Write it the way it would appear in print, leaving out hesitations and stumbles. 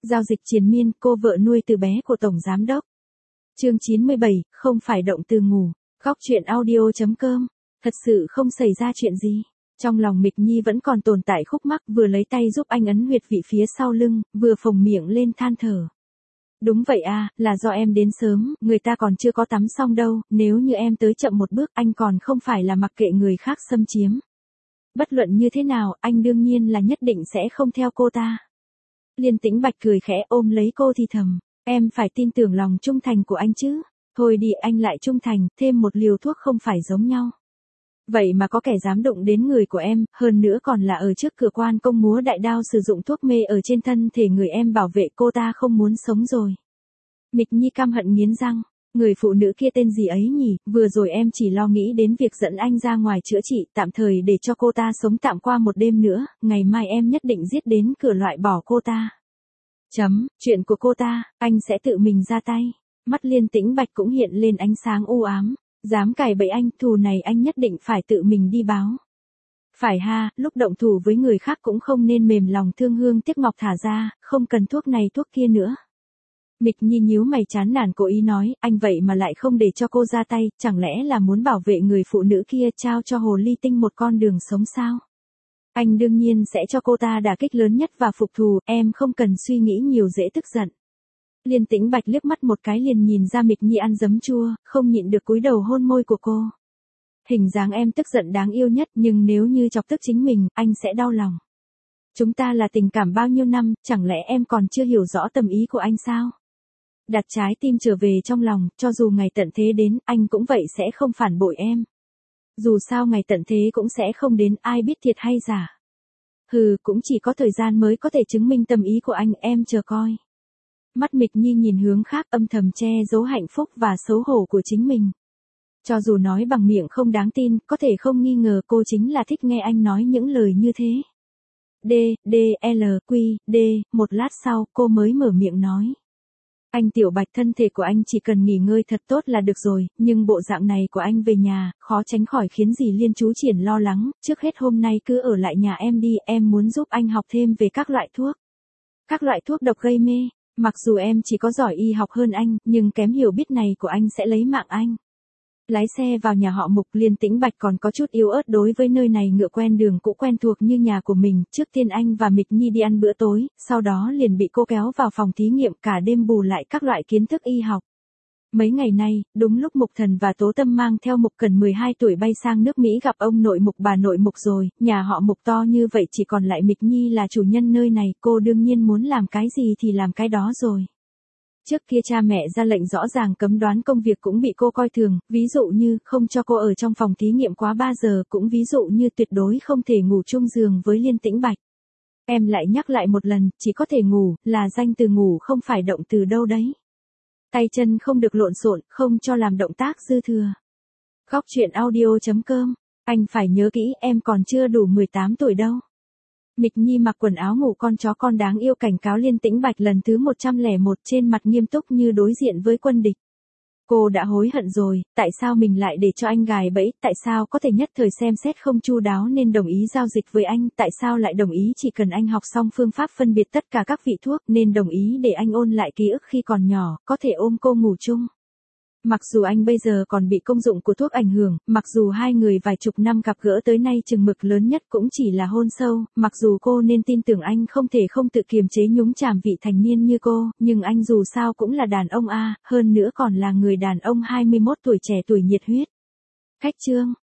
Giao dịch triền miên, cô vợ nuôi từ bé của Tổng Giám đốc. Chương 97, không phải động từ ngủ. Góc truyện audio.com. Thật sự không xảy ra chuyện gì. Trong lòng Mịch Nhi vẫn còn tồn tại khúc mắc, vừa lấy tay giúp anh ấn huyệt vị phía sau lưng, vừa phồng miệng lên than thở. Đúng vậy à, là do em đến sớm, người ta còn chưa có tắm xong đâu, nếu như em tới chậm một bước anh còn không phải là mặc kệ người khác xâm chiếm. Bất luận như thế nào, anh đương nhiên là nhất định sẽ không theo cô ta. Liên Tĩnh Bạch cười khẽ ôm lấy cô thì thầm, em phải tin tưởng lòng trung thành của anh chứ. Thôi đi, anh lại trung thành, thêm một liều thuốc không phải giống nhau. Vậy mà có kẻ dám đụng đến người của em, hơn nữa còn là ở trước cửa quan công múa đại đao sử dụng thuốc mê ở trên thân thể người em, bảo vệ cô ta không muốn sống rồi. Mịch Nhi căm hận nghiến răng, người phụ nữ kia tên gì ấy nhỉ, vừa rồi em chỉ lo nghĩ đến việc dẫn anh ra ngoài chữa trị, tạm thời để cho cô ta sống tạm qua một đêm nữa, ngày mai em nhất định giết đến cửa loại bỏ cô ta. Chuyện của cô ta, anh sẽ tự mình ra tay. Mắt Liên Tĩnh Bạch cũng hiện lên ánh sáng u ám. Dám cày bẫy anh, thù này anh nhất định phải tự mình đi báo. Phải ha, lúc động thủ với người khác cũng không nên mềm lòng thương hương tiếc ngọc thả ra, không cần thuốc này thuốc kia nữa. Mịch Nhi nhíu mày chán nản cố ý nói, anh vậy mà lại không để cho cô ra tay, chẳng lẽ là muốn bảo vệ người phụ nữ kia, trao cho hồ ly tinh một con đường sống sao? Anh đương nhiên sẽ cho cô ta đả kích lớn nhất và phục thù, em không cần suy nghĩ nhiều, dễ tức giận. Liên Tĩnh Bạch liếc mắt một cái liền nhìn ra Mịch Nhi ăn giấm chua, không nhịn được cúi đầu hôn môi của cô. Hình dáng em tức giận đáng yêu nhất, nhưng nếu như chọc tức chính mình, anh sẽ đau lòng. Chúng ta là tình cảm bao nhiêu năm, chẳng lẽ em còn chưa hiểu rõ tâm ý của anh sao? Đặt trái tim trở về trong lòng, cho dù ngày tận thế đến, anh cũng vậy sẽ không phản bội em. Dù sao ngày tận thế cũng sẽ không đến, ai biết thiệt hay giả. Hừ, cũng chỉ có thời gian mới có thể chứng minh tâm ý của anh, em chờ coi. Mắt Mịch Nhi nhìn hướng khác, âm thầm che giấu hạnh phúc và xấu hổ của chính mình. Cho dù nói bằng miệng không đáng tin, có thể không nghi ngờ cô chính là thích nghe anh nói những lời như thế. Một lát sau, cô mới mở miệng nói. Anh Tiểu Bạch, thân thể của anh chỉ cần nghỉ ngơi thật tốt là được rồi, nhưng bộ dạng này của anh về nhà, khó tránh khỏi khiến dì Liên chú Triển lo lắng, trước hết hôm nay cứ ở lại nhà em đi, em muốn giúp anh học thêm về các loại thuốc. Các loại thuốc độc gây mê. Mặc dù em chỉ có giỏi y học hơn anh, nhưng kém hiểu biết này của anh sẽ lấy mạng anh. Lái xe vào nhà họ Mục, Liên Tĩnh Bạch còn có chút yếu ớt đối với nơi này, ngựa quen đường cũ quen thuộc như nhà của mình. Trước tiên anh và Mịch Nhi đi ăn bữa tối, sau đó liền bị cô kéo vào phòng thí nghiệm, cả đêm bù lại các loại kiến thức y học. Mấy ngày nay, đúng lúc Mục Thần và Tố Tâm mang theo Mục Cần 12 tuổi bay sang nước Mỹ gặp ông nội Mục bà nội Mục rồi, nhà họ Mục to như vậy chỉ còn lại Mịch Nhi là chủ nhân nơi này, cô đương nhiên muốn làm cái gì thì làm cái đó rồi. Trước kia cha mẹ ra lệnh rõ ràng cấm đoán công việc cũng bị cô coi thường, ví dụ như không cho cô ở trong phòng thí nghiệm quá 3 giờ, cũng ví dụ như tuyệt đối không thể ngủ chung giường với Liên Tĩnh Bạch. Em lại nhắc lại một lần, chỉ có thể ngủ, là danh từ ngủ không phải động từ đâu đấy. Tay chân không được lộn xộn, không cho làm động tác dư thừa. Góc truyện audio.com, anh phải nhớ kỹ, em còn chưa đủ 18 tuổi đâu. Mịch Nhi mặc quần áo ngủ con chó con đáng yêu cảnh cáo Liên Tĩnh Bạch lần thứ 101, trên mặt nghiêm túc như đối diện với quân địch. Cô đã hối hận rồi, tại sao mình lại để cho anh gài bẫy, tại sao có thể nhất thời xem xét không chu đáo nên đồng ý giao dịch với anh, tại sao lại đồng ý chỉ cần anh học xong phương pháp phân biệt tất cả các vị thuốc nên đồng ý để anh ôn lại ký ức khi còn nhỏ, có thể ôm cô ngủ chung. Mặc dù anh bây giờ còn bị công dụng của thuốc ảnh hưởng, mặc dù hai người vài chục năm gặp gỡ tới nay chừng mực lớn nhất cũng chỉ là hôn sâu, mặc dù cô nên tin tưởng anh không thể không tự kiềm chế nhúng chàm vị thành niên như cô, nhưng anh dù sao cũng là đàn ông a, hơn nữa còn là người đàn ông 21 tuổi, trẻ tuổi nhiệt huyết. Khách trương,